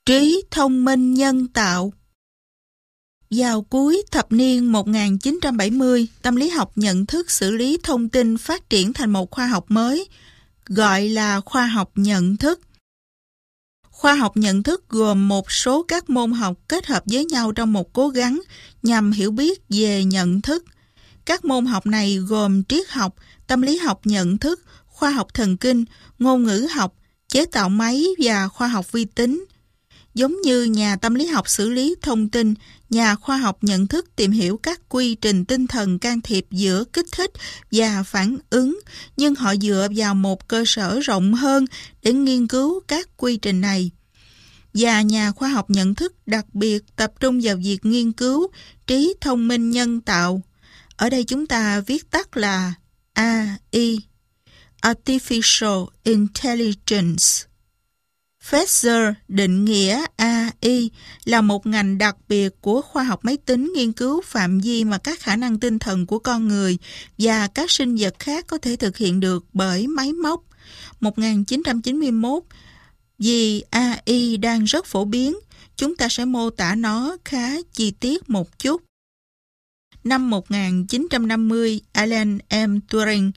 Trí thông minh nhân tạo. Vào cuối thập niên 1970, tâm lý học nhận thức xử lý thông tin phát triển thành một khoa học mới, gọi là khoa học nhận thức. Khoa học nhận thức gồm một số các môn học kết hợp với nhau trong một cố gắng nhằm hiểu biết về nhận thức. Các môn học này gồm triết học, tâm lý học nhận thức, khoa học thần kinh, ngôn ngữ học, chế tạo máy và khoa học vi tính. Giống như nhà tâm lý học xử lý thông tin, nhà khoa học nhận thức tìm hiểu các quy trình tinh thần can thiệp giữa kích thích và phản ứng, nhưng họ dựa vào một cơ sở rộng hơn để nghiên cứu các quy trình này. Và nhà khoa học nhận thức đặc biệt tập trung vào việc nghiên cứu trí thông minh nhân tạo. Ở đây chúng ta viết tắt là AI, Artificial Intelligence. Fetzer định nghĩa AI là một ngành đặc biệt của khoa học máy tính nghiên cứu phạm vi mà các khả năng tinh thần của con người và các sinh vật khác có thể thực hiện được bởi máy móc. 1991, vì AI đang rất phổ biến, chúng ta sẽ mô tả nó khá chi tiết một chút. Năm 1950, Alan M. Turing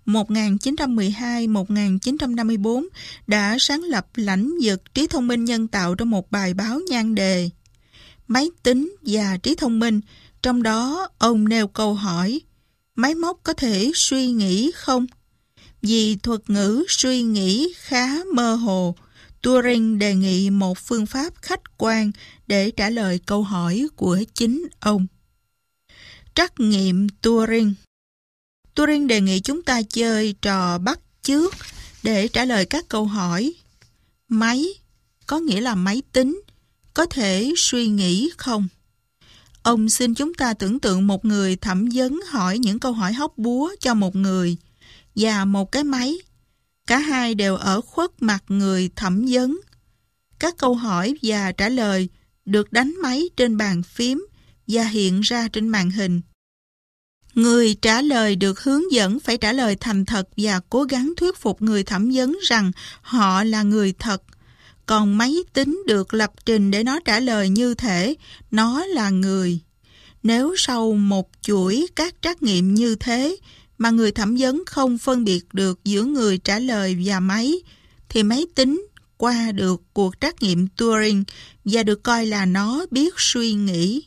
1912-1954 đã sáng lập lãnh vực trí thông minh nhân tạo trong một bài báo nhan đề Máy tính và trí thông minh. Trong đó, ông nêu câu hỏi, máy móc có thể suy nghĩ không? Vì thuật ngữ suy nghĩ khá mơ hồ, Turing đề nghị một phương pháp khách quan để trả lời câu hỏi của chính ông. Trắc nghiệm Turing. Turing đề nghị chúng ta chơi trò bắt chước để trả lời các câu hỏi. Máy, có nghĩa là máy tính, có thể suy nghĩ không? Ông xin chúng ta tưởng tượng một người thẩm vấn hỏi những câu hỏi hóc búa cho một người và một cái máy. Cả hai đều ở khuất mặt người thẩm vấn. Các câu hỏi và trả lời được đánh máy trên bàn phím và hiện ra trên màn hình. Người trả lời được hướng dẫn phải trả lời thành thật và cố gắng thuyết phục người thẩm vấn rằng họ là người thật. Còn máy tính được lập trình để nó trả lời như thể nó là người. Nếu sau một chuỗi các trắc nghiệm như thế mà người thẩm vấn không phân biệt được giữa người trả lời và máy, thì máy tính qua được cuộc trắc nghiệm Turing và được coi là nó biết suy nghĩ.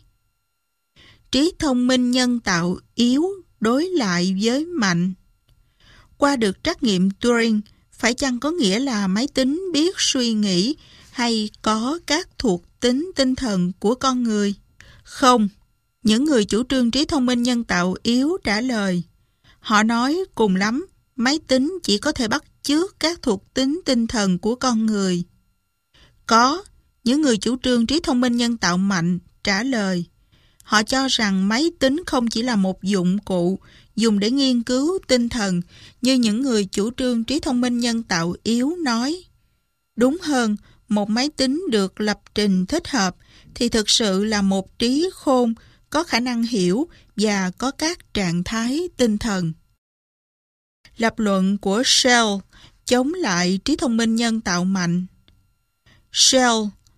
Trí thông minh nhân tạo yếu đối lại với mạnh. Qua được trắc nghiệm Turing, phải chăng có nghĩa là máy tính biết suy nghĩ hay có các thuộc tính tinh thần của con người? Không, những người chủ trương trí thông minh nhân tạo yếu trả lời. Họ nói cùng lắm, máy tính chỉ có thể bắt chước các thuộc tính tinh thần của con người. Có, những người chủ trương trí thông minh nhân tạo mạnh trả lời. Họ cho rằng máy tính không chỉ là một dụng cụ dùng để nghiên cứu tinh thần như những người chủ trương trí thông minh nhân tạo yếu nói. Đúng hơn, một máy tính được lập trình thích hợp thì thực sự là một trí khôn có khả năng hiểu và có các trạng thái tinh thần. Lập luận của Shell chống lại trí thông minh nhân tạo mạnh. Shell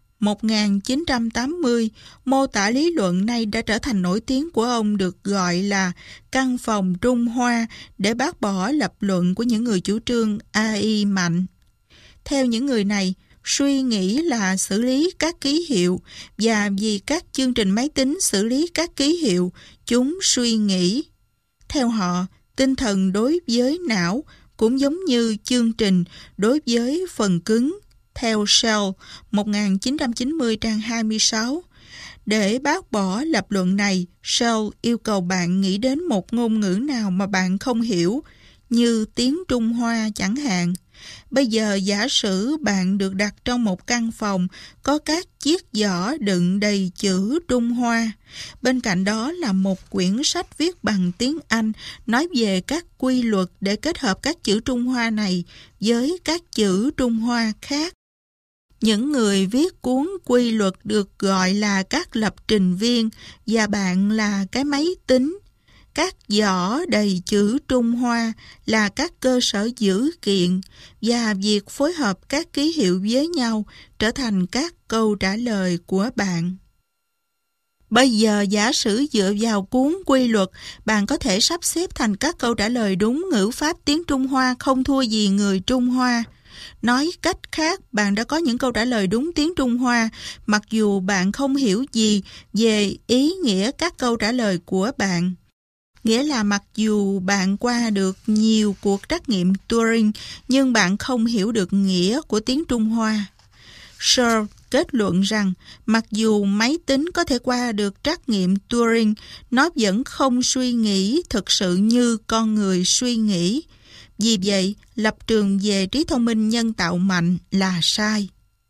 1980 mô tả lý luận này đã trở thành nổi tiếng của ông được gọi là căn phòng Trung Hoa để bác bỏ lập luận của những người chủ trương AI mạnh. Theo những người này, suy nghĩ là xử lý các ký hiệu và vì các chương trình máy tính xử lý các ký hiệu, chúng suy nghĩ. Theo họ, tinh thần đối với não cũng giống như chương trình đối với phần cứng. Theo Shell, 1990 trang 26. Để bác bỏ lập luận này, Shell yêu cầu bạn nghĩ đến một ngôn ngữ nào mà bạn không hiểu, như tiếng Trung Hoa chẳng hạn. Bây giờ giả sử bạn được đặt trong một căn phòng có các chiếc giỏ đựng đầy chữ Trung Hoa. Bên cạnh đó là một quyển sách viết bằng tiếng Anh nói về các quy luật để kết hợp các chữ Trung Hoa này với các chữ Trung Hoa khác. Những người viết cuốn quy luật được gọi là các lập trình viên và bạn là cái máy tính. Các giỏ đầy chữ Trung Hoa là các cơ sở dữ kiện và việc phối hợp các ký hiệu với nhau trở thành các câu trả lời của bạn. Bây giờ giả sử dựa vào cuốn quy luật, bạn có thể sắp xếp thành các câu trả lời đúng ngữ pháp tiếng Trung Hoa không thua gì người Trung Hoa. Nói cách khác, bạn đã có những câu trả lời đúng tiếng Trung Hoa, mặc dù bạn không hiểu gì về ý nghĩa các câu trả lời của bạn. Nghĩa là mặc dù bạn qua được nhiều cuộc trắc nghiệm Turing, nhưng bạn không hiểu được nghĩa của tiếng Trung Hoa. Searle kết luận rằng, mặc dù máy tính có thể qua được trắc nghiệm Turing, nó vẫn không suy nghĩ thực sự như con người suy nghĩ. Vì vậy, lập trường về trí thông minh nhân tạo mạnh là sai.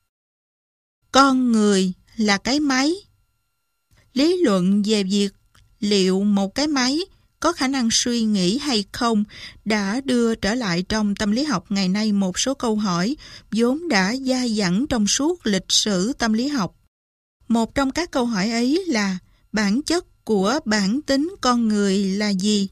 Con người là cái máy. Lý luận về việc liệu một cái máy có khả năng suy nghĩ hay không đã đưa trở lại trong tâm lý học ngày nay một số câu hỏi vốn đã dai dẳng trong suốt lịch sử tâm lý học. Một trong các câu hỏi ấy là bản chất của bản tính con người là gì?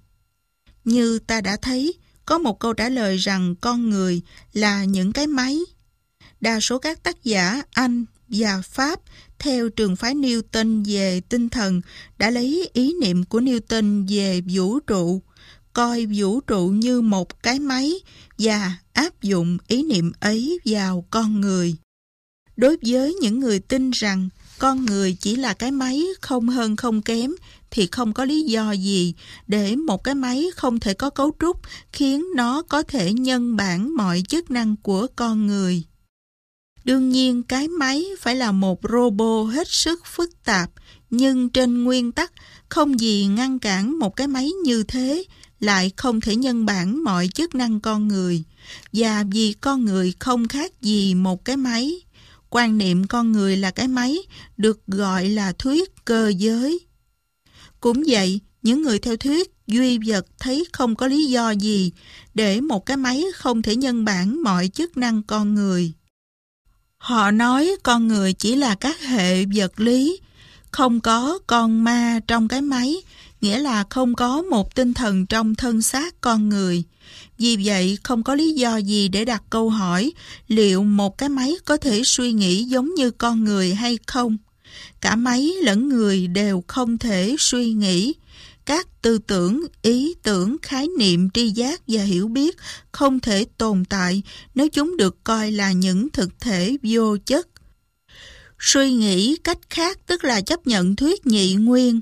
Như ta đã thấy, có một câu trả lời rằng con người là những cái máy. Đa số các tác giả Anh và Pháp theo trường phái Newton về tinh thần đã lấy ý niệm của Newton về vũ trụ, coi vũ trụ như một cái máy và áp dụng ý niệm ấy vào con người. Đối với những người tin rằng con người chỉ là cái máy không hơn không kém thì không có lý do gì để một cái máy không thể có cấu trúc khiến nó có thể nhân bản mọi chức năng của con người. Đương nhiên cái máy phải là một robot hết sức phức tạp, nhưng trên nguyên tắc không gì ngăn cản một cái máy như thế lại không thể nhân bản mọi chức năng con người. Và vì con người không khác gì một cái máy, quan niệm con người là cái máy được gọi là thuyết cơ giới. Cũng vậy, những người theo thuyết duy vật thấy không có lý do gì để một cái máy không thể nhân bản mọi chức năng con người. Họ nói con người chỉ là các hệ vật lý, không có con ma trong cái máy, nghĩa là không có một tinh thần trong thân xác con người. Vì vậy, không có lý do gì để đặt câu hỏi liệu một cái máy có thể suy nghĩ giống như con người hay không. Cả máy lẫn người đều không thể suy nghĩ. Các tư tưởng, ý tưởng, khái niệm, tri giác và hiểu biết không thể tồn tại nếu chúng được coi là những thực thể vô chất. Suy nghĩ cách khác tức là chấp nhận thuyết nhị nguyên.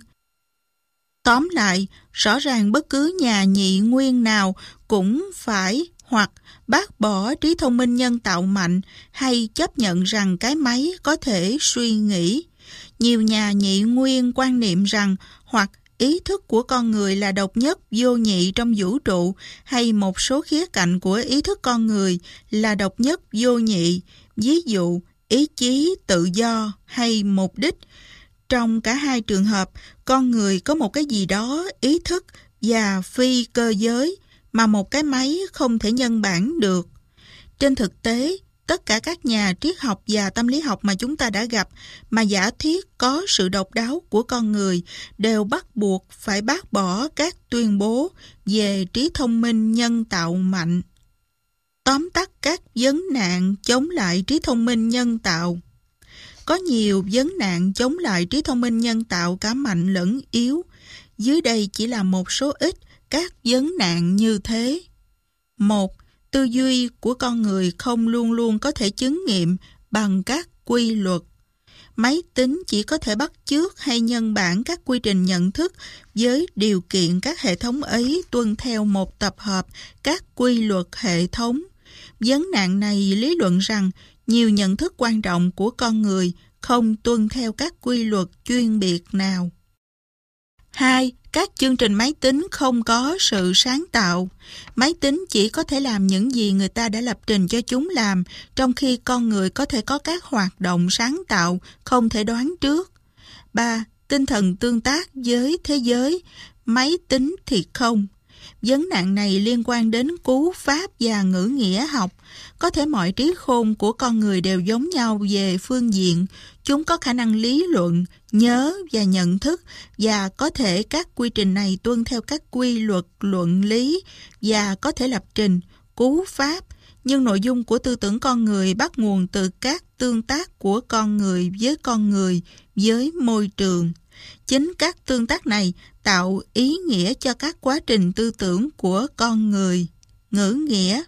Tóm lại, rõ ràng bất cứ nhà nhị nguyên nào cũng phải hoặc bác bỏ trí thông minh nhân tạo mạnh hay chấp nhận rằng cái máy có thể suy nghĩ. Nhiều nhà nhị nguyên quan niệm rằng hoặc ý thức của con người là độc nhất vô nhị trong vũ trụ hay một số khía cạnh của ý thức con người là độc nhất vô nhị, ví dụ ý chí, tự do hay mục đích. Trong cả hai trường hợp, con người có một cái gì đó ý thức và phi cơ giới mà một cái máy không thể nhân bản được. Trên thực tế, tất cả các nhà triết học và tâm lý học mà chúng ta đã gặp mà giả thuyết có sự độc đáo của con người đều bắt buộc phải bác bỏ các tuyên bố về trí thông minh nhân tạo mạnh. Tóm tắt các vấn nạn chống lại trí thông minh nhân tạo. Có nhiều vấn nạn chống lại trí thông minh nhân tạo cả mạnh lẫn yếu. Dưới đây chỉ là một số ít các vấn nạn như thế. 1. Tư duy của con người không luôn luôn có thể chứng nghiệm bằng các quy luật. Máy tính chỉ có thể bắt chước hay nhân bản các quy trình nhận thức với điều kiện các hệ thống ấy tuân theo một tập hợp các quy luật hệ thống. Vấn nạn này lý luận rằng nhiều nhận thức quan trọng của con người không tuân theo các quy luật chuyên biệt nào. 2. Các chương trình máy tính không có sự sáng tạo. Máy tính chỉ có thể làm những gì người ta đã lập trình cho chúng làm, trong khi con người có thể có các hoạt động sáng tạo không thể đoán trước. 3. Tinh thần tương tác với thế giới. Máy tính thì không. Vấn nạn này liên quan đến cú pháp và ngữ nghĩa học. Có thể mọi trí khôn của con người đều giống nhau về phương diện. Chúng có khả năng lý luận, nhớ và nhận thức, và có thể các quy trình này tuân theo các quy luật luận lý và có thể lập trình, cú pháp. Nhưng nội dung của tư tưởng con người bắt nguồn từ các tương tác của con người với môi trường. Chính các tương tác này tạo ý nghĩa cho các quá trình tư tưởng của con người. Ngữ nghĩa.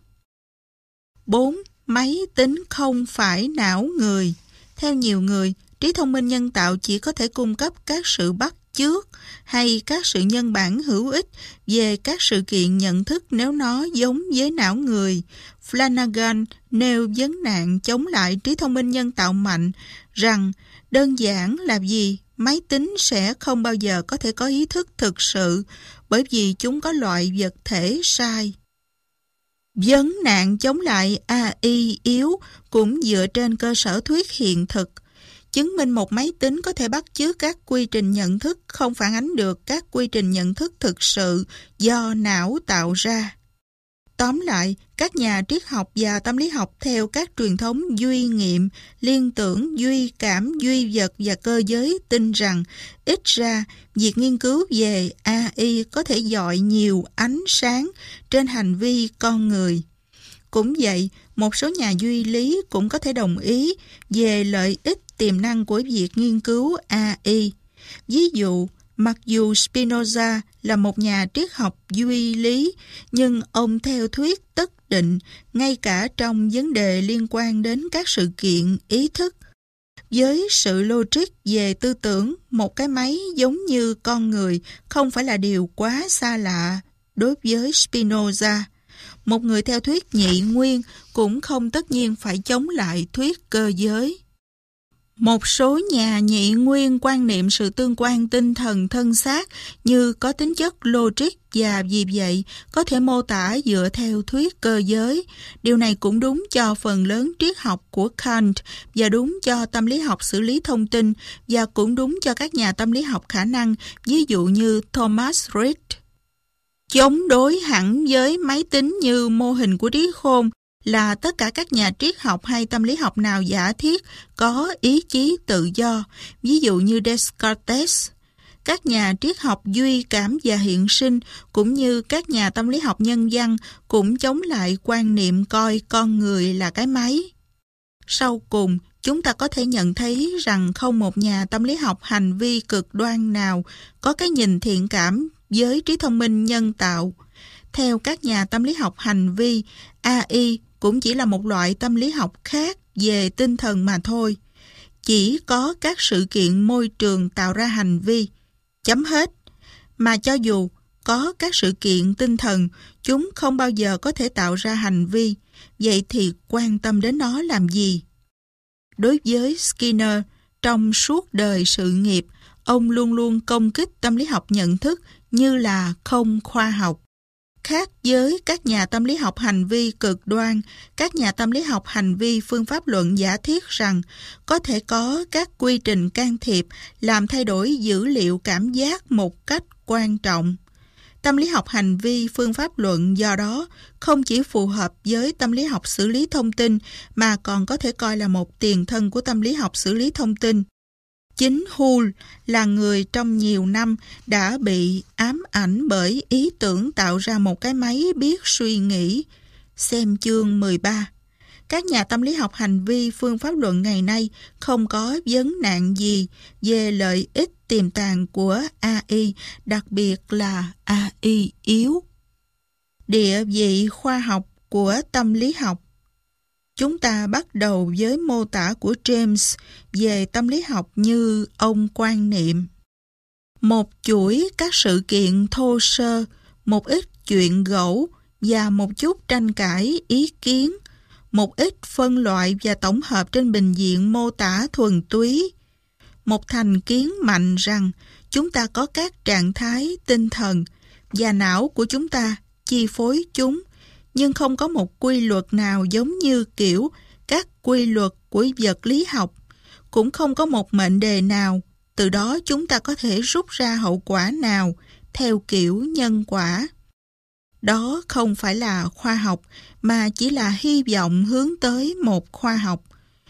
4. Máy tính không phải não người. Theo nhiều người, trí thông minh nhân tạo chỉ có thể cung cấp các sự bắt chước hay các sự nhân bản hữu ích về các sự kiện nhận thức nếu nó giống với não người. Flanagan nêu vấn nạn chống lại trí thông minh nhân tạo mạnh rằng đơn giản là gì? Máy tính sẽ không bao giờ có thể có ý thức thực sự bởi vì chúng có loại vật thể sai. Vấn nạn chống lại AI yếu cũng dựa trên cơ sở thuyết hiện thực. Chứng minh một máy tính có thể bắt chước các quy trình nhận thức không phản ánh được các quy trình nhận thức thực sự do não tạo ra. Tóm lại, các nhà triết học và tâm lý học theo các truyền thống duy nghiệm, liên tưởng, duy cảm, duy vật và cơ giới tin rằng ít ra việc nghiên cứu về AI có thể dọi nhiều ánh sáng trên hành vi con người. Cũng vậy, một số nhà duy lý cũng có thể đồng ý về lợi ích tiềm năng của việc nghiên cứu AI. Ví dụ, mặc dù Spinoza là một nhà triết học duy lý, nhưng ông theo thuyết tất định ngay cả trong vấn đề liên quan đến các sự kiện ý thức. Với sự logic về tư tưởng, một cái máy giống như con người không phải là điều quá xa lạ đối với Spinoza. Một người theo thuyết nhị nguyên cũng không tất nhiên phải chống lại thuyết cơ giới. Một số nhà nhị nguyên quan niệm sự tương quan tinh thần thân xác như có tính chất logic và vì vậy có thể mô tả dựa theo thuyết cơ giới. Điều này cũng đúng cho phần lớn triết học của Kant và đúng cho tâm lý học xử lý thông tin và cũng đúng cho các nhà tâm lý học khả năng, ví dụ như Thomas Reid. Chống đối hẳn với máy tính như mô hình của trí khôn là tất cả các nhà triết học hay tâm lý học nào giả thiết có ý chí tự do, ví dụ như Descartes. Các nhà triết học duy cảm và hiện sinh cũng như các nhà tâm lý học nhân văn cũng chống lại quan niệm coi con người là cái máy. Sau cùng, chúng ta có thể nhận thấy rằng không một nhà tâm lý học hành vi cực đoan nào có cái nhìn thiện cảm với trí thông minh nhân tạo. Theo các nhà tâm lý học hành vi, AI cũng chỉ là một loại tâm lý học khác về tinh thần mà thôi. Chỉ có các sự kiện môi trường tạo ra hành vi. Chấm hết. Mà cho dù có các sự kiện tinh thần, chúng không bao giờ có thể tạo ra hành vi. Vậy thì quan tâm đến nó làm gì? Đối với Skinner, trong suốt đời sự nghiệp, ông luôn luôn công kích tâm lý học nhận thức như là không khoa học. Khác với các nhà tâm lý học hành vi cực đoan, các nhà tâm lý học hành vi phương pháp luận giả thiết rằng có thể có các quy trình can thiệp làm thay đổi dữ liệu cảm giác một cách quan trọng. Tâm lý học hành vi phương pháp luận do đó không chỉ phù hợp với tâm lý học xử lý thông tin mà còn có thể coi là một tiền thân của tâm lý học xử lý thông tin. Chính Hull là người trong nhiều năm đã bị ám ảnh bởi ý tưởng tạo ra một cái máy biết suy nghĩ. Xem chương 13. Các nhà tâm lý học hành vi phương pháp luận ngày nay không có vấn nạn gì về lợi ích tiềm tàng của AI, đặc biệt là AI yếu. Địa vị khoa học của tâm lý học. Chúng ta bắt đầu với mô tả của James về tâm lý học như ông quan niệm. Một chuỗi các sự kiện thô sơ, một ít chuyện gẫu và một chút tranh cãi ý kiến, một ít phân loại và tổng hợp trên bình diện mô tả thuần túy. Một thành kiến mạnh rằng chúng ta có các trạng thái tinh thần và não của chúng ta chi phối chúng, nhưng không có một quy luật nào giống như kiểu các quy luật của vật lý học, cũng không có một mệnh đề nào, từ đó chúng ta có thể rút ra hậu quả nào theo kiểu nhân quả. Đó không phải là khoa học, mà chỉ là hy vọng hướng tới một khoa học.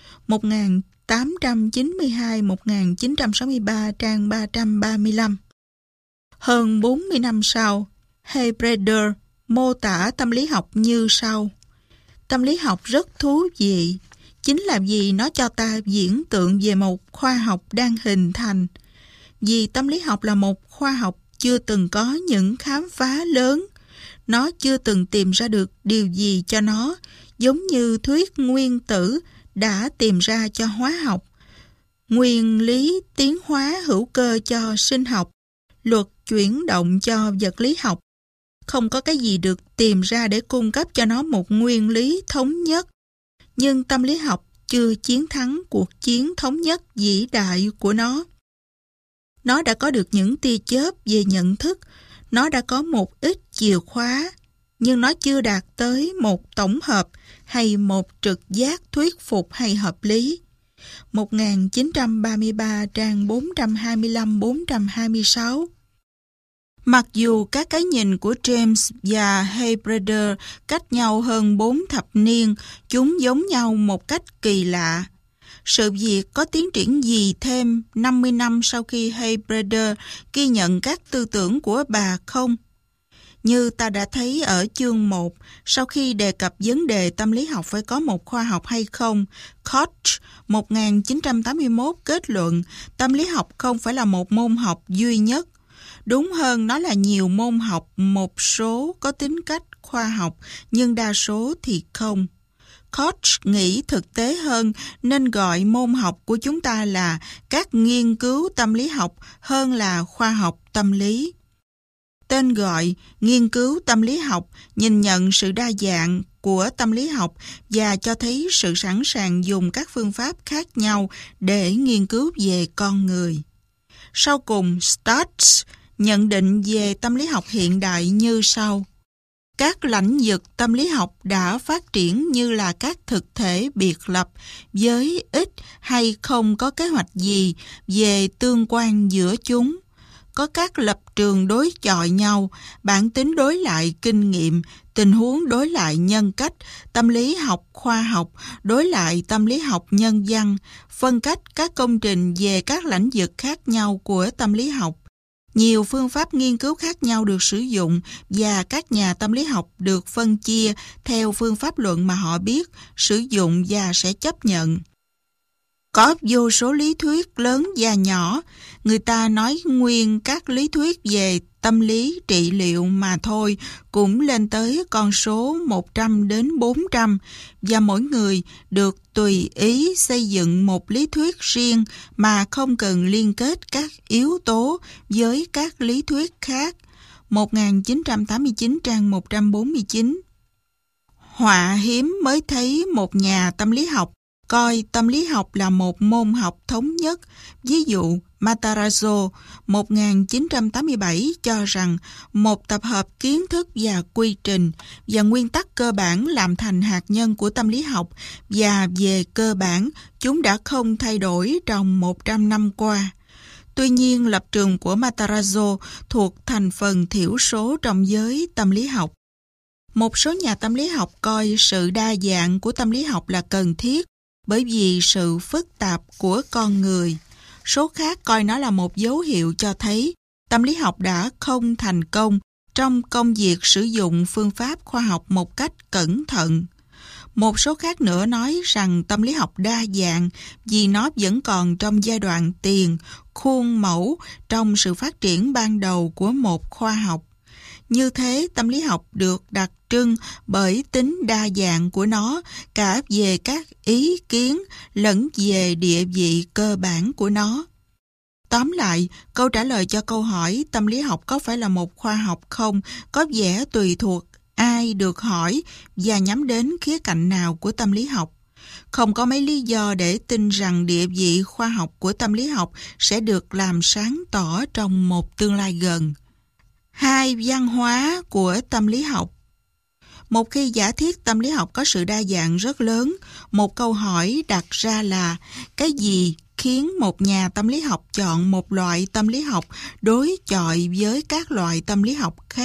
1892-1963, trang 335. Hơn 40 năm sau, Heidegger mô tả tâm lý học như sau. Tâm lý học rất thú vị, chính là vì nó cho ta viễn tượng về một khoa học đang hình thành. Vì tâm lý học là một khoa học chưa từng có những khám phá lớn, nó chưa từng tìm ra được điều gì cho nó, giống như thuyết nguyên tử đã tìm ra cho hóa học, nguyên lý tiến hóa hữu cơ cho sinh học, luật chuyển động cho vật lý học. Không có cái gì được tìm ra để cung cấp cho nó một nguyên lý thống nhất. Nhưng tâm lý học chưa chiến thắng cuộc chiến thống nhất vĩ đại của nó. Nó đã có được những tia chớp về nhận thức, nó đã có một ít chìa khóa, nhưng nó chưa đạt tới một tổng hợp hay một trực giác thuyết phục hay hợp lý. 1933, trang 425-426. Mặc dù các cái nhìn của James và Heidegger cách nhau hơn 4 thập niên, chúng giống nhau một cách kỳ lạ. Sự việc có tiến triển gì thêm 50 năm sau khi Heidegger ghi nhận các tư tưởng của bà không? Như ta đã thấy ở chương 1, sau khi đề cập vấn đề tâm lý học phải có một khoa học hay không, Koch 1981 kết luận tâm lý học không phải là một môn học duy nhất. Đúng hơn, nó là nhiều môn học, một số có tính cách khoa học, nhưng đa số thì không. Koch nghĩ thực tế hơn nên gọi môn học của chúng ta là các nghiên cứu tâm lý học hơn là khoa học tâm lý. Tên gọi nghiên cứu tâm lý học nhìn nhận sự đa dạng của tâm lý học và cho thấy sự sẵn sàng dùng các phương pháp khác nhau để nghiên cứu về con người. Sau cùng, Stutz nhận định về tâm lý học hiện đại như sau. Các lãnh vực tâm lý học đã phát triển như là các thực thể biệt lập với ít hay không có kế hoạch gì về tương quan giữa chúng. Có các lập trường đối chọi nhau, bản tính đối lại kinh nghiệm, tình huống đối lại nhân cách, tâm lý học khoa học đối lại tâm lý học nhân văn, phân cách các công trình về các lãnh vực khác nhau của tâm lý học. Nhiều phương pháp nghiên cứu khác nhau được sử dụng và các nhà tâm lý học được phân chia theo phương pháp luận mà họ biết, sử dụng và sẽ chấp nhận. Có vô số lý thuyết lớn và nhỏ, người ta nói nguyên các lý thuyết về tâm lý trị liệu mà thôi cũng lên tới con số 100 đến 400 và mỗi người được tùy ý xây dựng một lý thuyết riêng mà không cần liên kết các yếu tố với các lý thuyết khác. 1989, trang 149. Họa hiếm mới thấy một nhà tâm lý học coi tâm lý học là một môn học thống nhất. Ví dụ, Matarazzo 1987 cho rằng một tập hợp kiến thức và quy trình và nguyên tắc cơ bản làm thành hạt nhân của tâm lý học, và về cơ bản chúng đã không thay đổi trong 100 năm qua. Tuy nhiên, lập trường của Matarazzo thuộc thành phần thiểu số trong giới tâm lý học. Một số nhà tâm lý học coi sự đa dạng của tâm lý học là cần thiết bởi vì sự phức tạp của con người. Số khác coi nó là một dấu hiệu cho thấy tâm lý học đã không thành công trong công việc sử dụng phương pháp khoa học một cách cẩn thận. Một số khác nữa nói rằng tâm lý học đa dạng vì nó vẫn còn trong giai đoạn tiền, khuôn mẫu trong sự phát triển ban đầu của một khoa học. Như thế, tâm lý học được đặc trưng bởi tính đa dạng của nó cả về các ý kiến lẫn về địa vị cơ bản của nó. Tóm lại, câu trả lời cho câu hỏi tâm lý học có phải là một khoa học không có vẻ tùy thuộc ai được hỏi và nhắm đến khía cạnh nào của tâm lý học. Không có mấy lý do để tin rằng địa vị khoa học của tâm lý học sẽ được làm sáng tỏ trong một tương lai gần. 2. Văn hóa của tâm lý học. Một khi giả thiết tâm lý học có sự đa dạng rất lớn, một câu hỏi đặt ra là cái gì khiến một nhà tâm lý học chọn một loại tâm lý học đối chọi với các loại tâm lý học khác?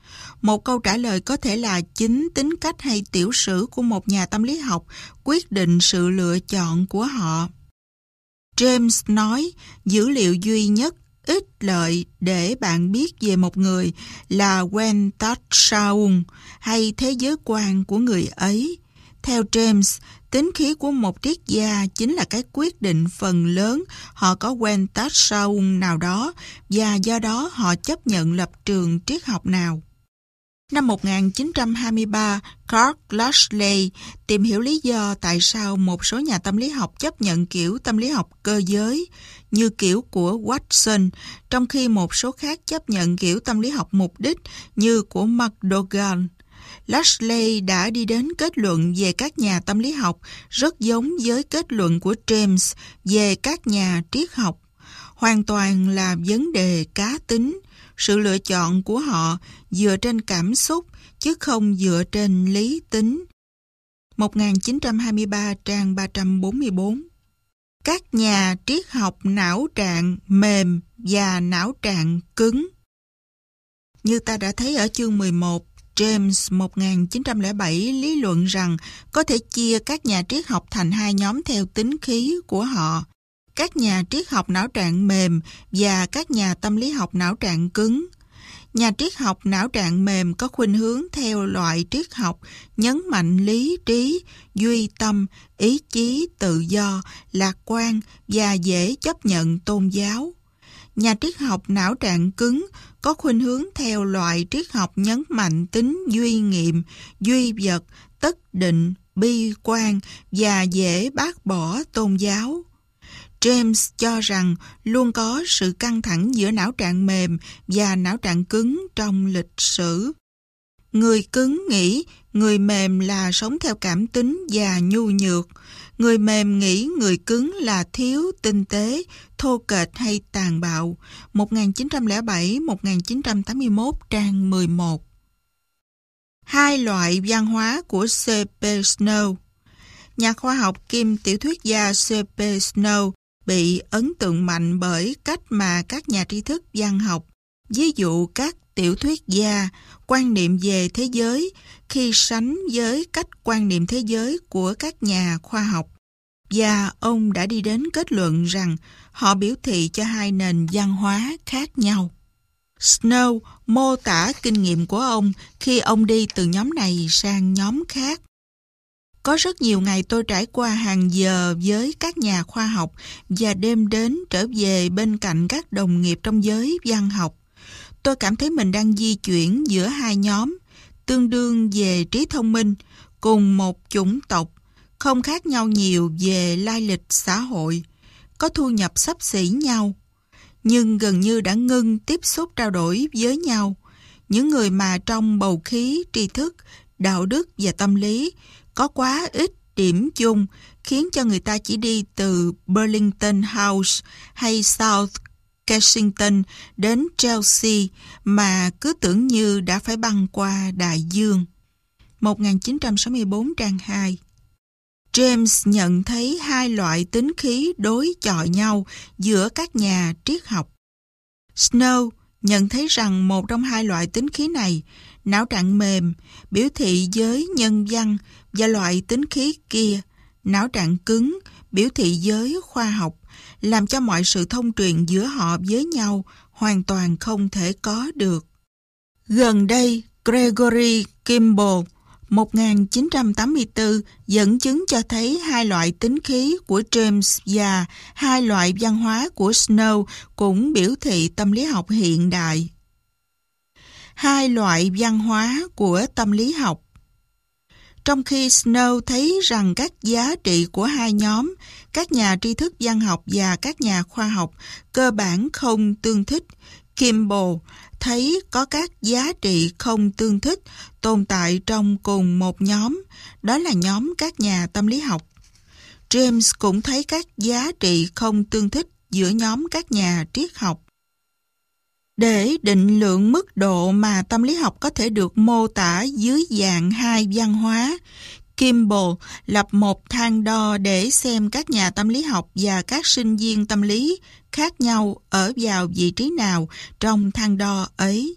Một câu trả lời có thể là chính tính cách hay tiểu sử của một nhà tâm lý học quyết định sự lựa chọn của họ. James nói, dữ liệu duy nhất ích lợi để bạn biết về một người là Weltanschauung hay thế giới quan của người ấy. Theo James, tính khí của một triết gia chính là cái quyết định phần lớn họ có Weltanschauung nào đó và do đó họ chấp nhận lập trường triết học nào. Năm 1923, Clark Lashley tìm hiểu lý do tại sao một số nhà tâm lý học chấp nhận kiểu tâm lý học cơ giới như kiểu của Watson, trong khi một số khác chấp nhận kiểu tâm lý học mục đích như của McDougall. Lashley đã đi đến kết luận về các nhà tâm lý học rất giống với kết luận của James về các nhà triết học. Hoàn toàn là vấn đề cá tính. Sự lựa chọn của họ dựa trên cảm xúc chứ không dựa trên lý tính. 1923 trang 344. Các nhà triết học não trạng mềm và não trạng cứng. Như ta đã thấy ở chương 11, James 1907 lý luận rằng có thể chia các nhà triết học thành hai nhóm theo tính khí của họ. Các nhà triết học não trạng mềm và các nhà tâm lý học não trạng cứng. Nhà triết học não trạng mềm có khuynh hướng theo loại triết học nhấn mạnh lý trí, duy tâm, ý chí tự do, lạc quan và dễ chấp nhận tôn giáo. Nhà triết học não trạng cứng có khuynh hướng theo loại triết học nhấn mạnh tính duy nghiệm, duy vật, tất định, bi quan và dễ bác bỏ tôn giáo. James cho rằng luôn có sự căng thẳng giữa não trạng mềm và não trạng cứng trong lịch sử. Người cứng nghĩ người mềm là sống theo cảm tính và nhu nhược. Người mềm nghĩ người cứng là thiếu tinh tế, thô kệch hay tàn bạo. 1907-1981 trang 11. Hai loại văn hóa của C.P. Snow. Nhà khoa học kiêm tiểu thuyết gia C.P. Snow bị ấn tượng mạnh bởi cách mà các nhà tri thức văn học, ví dụ các tiểu thuyết gia, quan niệm về thế giới khi sánh với cách quan niệm thế giới của các nhà khoa học. Và ông đã đi đến kết luận rằng họ biểu thị cho hai nền văn hóa khác nhau. Snow mô tả kinh nghiệm của ông khi ông đi từ nhóm này sang nhóm khác. Có rất nhiều ngày tôi trải qua hàng giờ với các nhà khoa học và đêm đến trở về bên cạnh các đồng nghiệp trong giới văn học. Tôi cảm thấy mình đang di chuyển giữa hai nhóm, tương đương về trí thông minh, cùng một chủng tộc, không khác nhau nhiều về lai lịch xã hội, có thu nhập xấp xỉ nhau, nhưng gần như đã ngưng tiếp xúc trao đổi với nhau. Những người mà trong bầu khí tri thức, đạo đức và tâm lý có quá ít điểm chung khiến cho người ta chỉ đi từ Burlington House hay South Kensington đến Chelsea mà cứ tưởng như đã phải băng qua đại dương. 1964 trang 2. James nhận thấy hai loại tính khí đối chọi nhau giữa các nhà triết học. Snow nhận thấy rằng một trong hai loại tính khí này, não trạng mềm, biểu thị giới nhân văn, và loại tính khí kia, não trạng cứng, biểu thị giới khoa học, làm cho mọi sự thông truyền giữa họ với nhau hoàn toàn không thể có được. Gần đây, Gregory Kimball 1984 dẫn chứng cho thấy hai loại tính khí của James và hai loại văn hóa của Snow cũng biểu thị tâm lý học hiện đại. Hai loại văn hóa của tâm lý học. Trong khi Snow thấy rằng các giá trị của hai nhóm, các nhà tri thức văn học và các nhà khoa học cơ bản không tương thích, Kimball thấy có các giá trị không tương thích tồn tại trong cùng một nhóm, đó là nhóm các nhà tâm lý học. James cũng thấy các giá trị không tương thích giữa nhóm các nhà triết học. Để định lượng mức độ mà tâm lý học có thể được mô tả dưới dạng hai văn hóa, Kimball lập một thang đo để xem các nhà tâm lý học và các sinh viên tâm lý khác nhau ở vào vị trí nào trong thang đo ấy.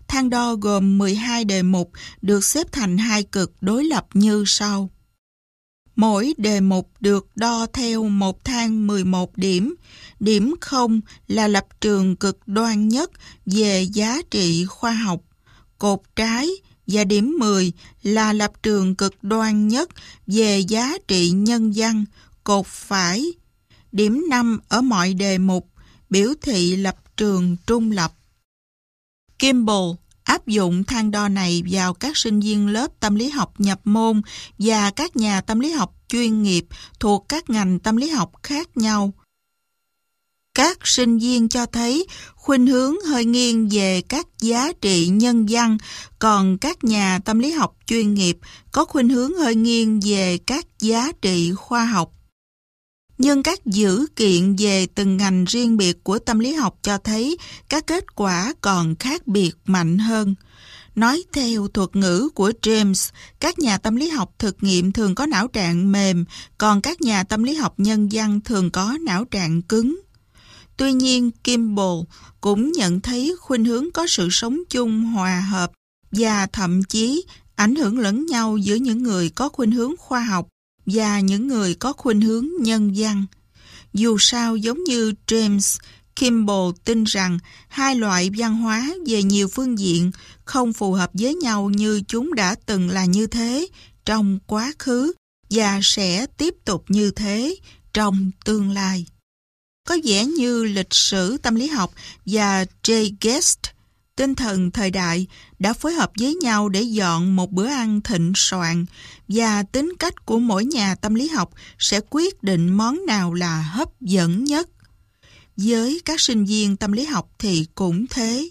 Thang đo gồm 12 đề mục được xếp thành hai cực đối lập như sau. Mỗi đề mục được đo theo một thang 11 điểm. Điểm 0 là lập trường cực đoan nhất về giá trị khoa học, cột trái, và điểm 10 là lập trường cực đoan nhất về giá trị nhân văn, cột phải. Điểm 5 ở mọi đề mục biểu thị lập trường trung lập. Kimball áp dụng thang đo này vào các sinh viên lớp tâm lý học nhập môn và các nhà tâm lý học chuyên nghiệp thuộc các ngành tâm lý học khác nhau. Các sinh viên cho thấy khuynh hướng hơi nghiêng về các giá trị nhân văn, còn các nhà tâm lý học chuyên nghiệp có khuynh hướng hơi nghiêng về các giá trị khoa học. Nhưng các dữ kiện về từng ngành riêng biệt của tâm lý học cho thấy các kết quả còn khác biệt mạnh hơn. Nói theo thuật ngữ của James, các nhà tâm lý học thực nghiệm thường có não trạng mềm, còn các nhà tâm lý học nhân văn thường có não trạng cứng. Tuy nhiên, Kimball cũng nhận thấy khuynh hướng có sự sống chung hòa hợp và thậm chí ảnh hưởng lẫn nhau giữa những người có khuynh hướng khoa học và những người có khuynh hướng nhân văn. Dù sao, giống như James, Kimball tin rằng hai loại văn hóa về nhiều phương diện không phù hợp với nhau như chúng đã từng là như thế trong quá khứ và sẽ tiếp tục như thế trong tương lai. Có vẻ như lịch sử tâm lý học và J. Guest, tinh thần thời đại, đã phối hợp với nhau để dọn một bữa ăn thịnh soạn, và tính cách của mỗi nhà tâm lý học sẽ quyết định món nào là hấp dẫn nhất. Với các sinh viên tâm lý học thì cũng thế.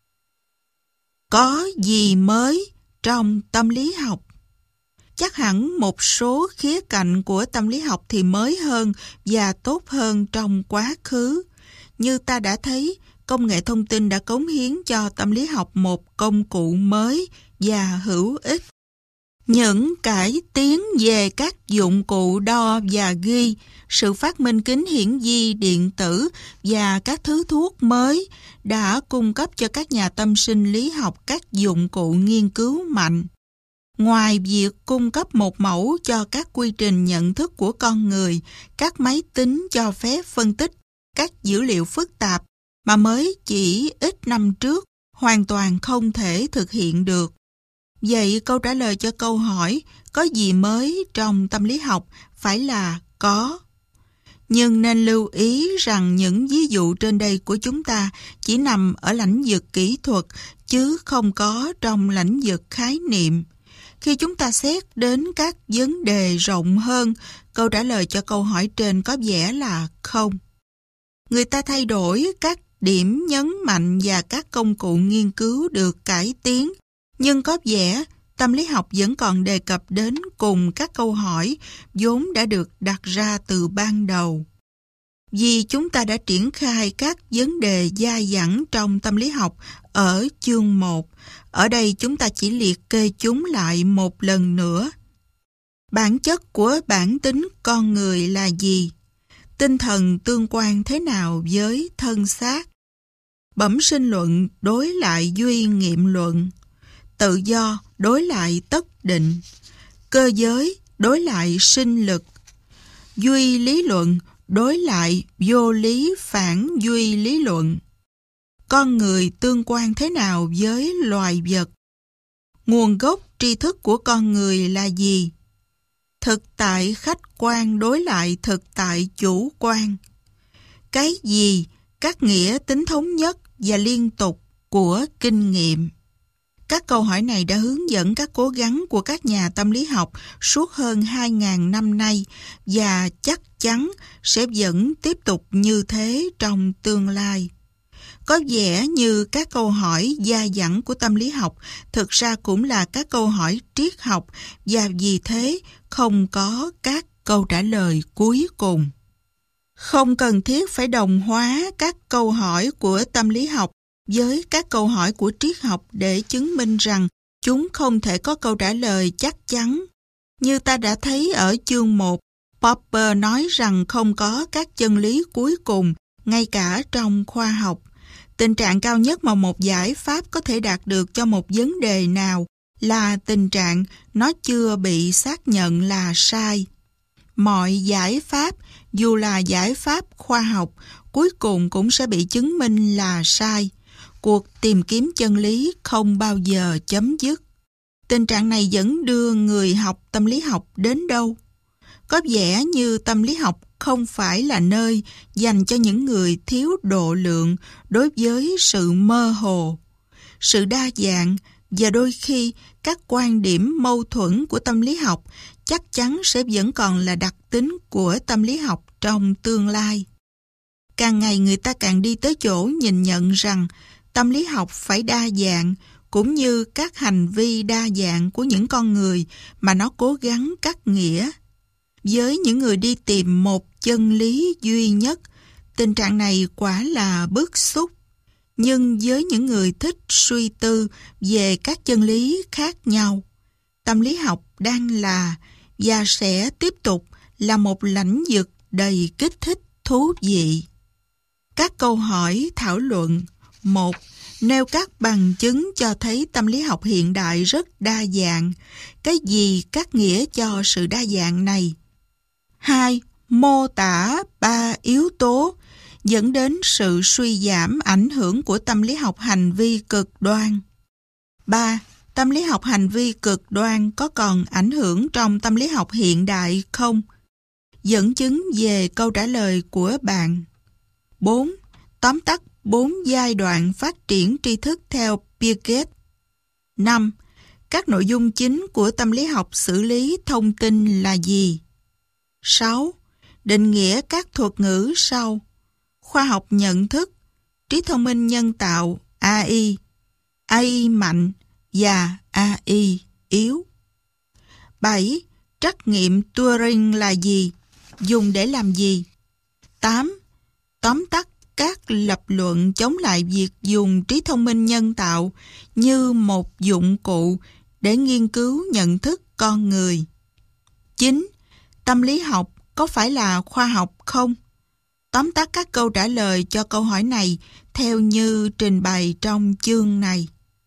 Có gì mới trong tâm lý học? Chắc hẳn một số khía cạnh của tâm lý học thì mới hơn và tốt hơn trong quá khứ. Như ta đã thấy, công nghệ thông tin đã cống hiến cho tâm lý học một công cụ mới và hữu ích. Những cải tiến về các dụng cụ đo và ghi, sự phát minh kính hiển vi điện tử và các thứ thuốc mới đã cung cấp cho các nhà tâm sinh lý học các dụng cụ nghiên cứu mạnh. Ngoài việc cung cấp một mẫu cho các quy trình nhận thức của con người, các máy tính cho phép phân tích các dữ liệu phức tạp mà mới chỉ ít năm trước hoàn toàn không thể thực hiện được. Vậy câu trả lời cho câu hỏi có gì mới trong tâm lý học phải là có. Nhưng nên lưu ý rằng những ví dụ trên đây của chúng ta chỉ nằm ở lĩnh vực kỹ thuật chứ không có trong lĩnh vực khái niệm. Khi chúng ta xét đến các vấn đề rộng hơn, câu trả lời cho câu hỏi trên có vẻ là không. Người ta thay đổi các điểm nhấn mạnh và các công cụ nghiên cứu được cải tiến, nhưng có vẻ tâm lý học vẫn còn đề cập đến cùng các câu hỏi vốn đã được đặt ra từ ban đầu. Vì chúng ta đã triển khai các vấn đề dai dẳng trong tâm lý học ở chương 1, ở đây chúng ta chỉ liệt kê chúng lại một lần nữa. Bản chất của bản tính con người là gì? Tinh thần tương quan thế nào với thân xác? Bẩm sinh luận đối lại duy nghiệm luận. Tự do đối lại tất định. Cơ giới đối lại sinh lực. Duy lý luận đối lại vô lý phản duy lý luận. Con người tương quan thế nào với loài vật? Nguồn gốc tri thức của con người là gì? Thực tại khách quan đối lại thực tại chủ quan. Cái gì các nghĩa tính thống nhất và liên tục của kinh nghiệm? Các câu hỏi này đã hướng dẫn các cố gắng của các nhà tâm lý học suốt hơn 2.000 năm nay và chắc chắn sẽ vẫn tiếp tục như thế trong tương lai. Có vẻ như các câu hỏi dai dẳng của tâm lý học thực ra cũng là các câu hỏi triết học và vì thế không có các câu trả lời cuối cùng. Không cần thiết phải đồng hóa các câu hỏi của tâm lý học với các câu hỏi của triết học để chứng minh rằng chúng không thể có câu trả lời chắc chắn. Như ta đã thấy ở chương 1, Popper nói rằng không có các chân lý cuối cùng, ngay cả trong khoa học. Tình trạng cao nhất mà một giải pháp có thể đạt được cho một vấn đề nào là tình trạng nó chưa bị xác nhận là sai. Mọi giải pháp, dù là giải pháp khoa học, cuối cùng cũng sẽ bị chứng minh là sai. Cuộc tìm kiếm chân lý không bao giờ chấm dứt. Tình trạng này vẫn đưa người học tâm lý học đến đâu? Có vẻ như tâm lý học không phải là nơi dành cho những người thiếu độ lượng đối với sự mơ hồ, sự đa dạng và đôi khi các quan điểm mâu thuẫn của tâm lý học chắc chắn sẽ vẫn còn là đặc tính của tâm lý học trong tương lai. Càng ngày người ta càng đi tới chỗ nhìn nhận rằng tâm lý học phải đa dạng, cũng như các hành vi đa dạng của những con người mà nó cố gắng cắt nghĩa. Với những người đi tìm một chân lý duy nhất, tình trạng này quả là bức xúc. Nhưng với những người thích suy tư về các chân lý khác nhau, tâm lý học đang là và sẽ tiếp tục là một lãnh vực đầy kích thích thú vị. Các câu hỏi thảo luận. 1. Nêu các bằng chứng cho thấy tâm lý học hiện đại rất đa dạng. Cái gì cắt nghĩa cho sự đa dạng này? 2. Mô tả 3 yếu tố dẫn đến sự suy giảm ảnh hưởng của tâm lý học hành vi cực đoan. 3. Tâm lý học hành vi cực đoan có còn ảnh hưởng trong tâm lý học hiện đại không? Dẫn chứng về câu trả lời của bạn. 4. Tóm tắt 4 giai đoạn phát triển tri thức theo Piaget. 5. Các nội dung chính của tâm lý học xử lý thông tin là gì? 6. Định nghĩa các thuật ngữ sau: khoa học nhận thức, trí thông minh nhân tạo AI, AI mạnh và AI yếu. 7. Trắc nghiệm Turing là gì? Dùng để làm gì? 8. Tóm tắt các lập luận chống lại việc dùng trí thông minh nhân tạo như một dụng cụ để nghiên cứu nhận thức con người. 9. Tâm lý học có phải là khoa học không? Tóm tắt các câu trả lời cho câu hỏi này theo như trình bày trong chương này.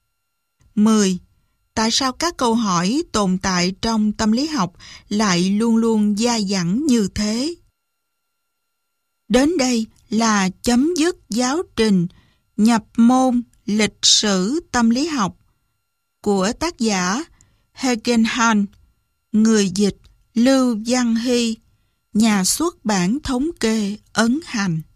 10. Tại sao các câu hỏi tồn tại trong tâm lý học lại luôn luôn dai dẳng như thế? Đến đây là chấm dứt giáo trình nhập môn lịch sử tâm lý học của tác giả Hagenhan, người dịch Lưu Văn Hy, nhà xuất bản Thống kê Ấn Hành.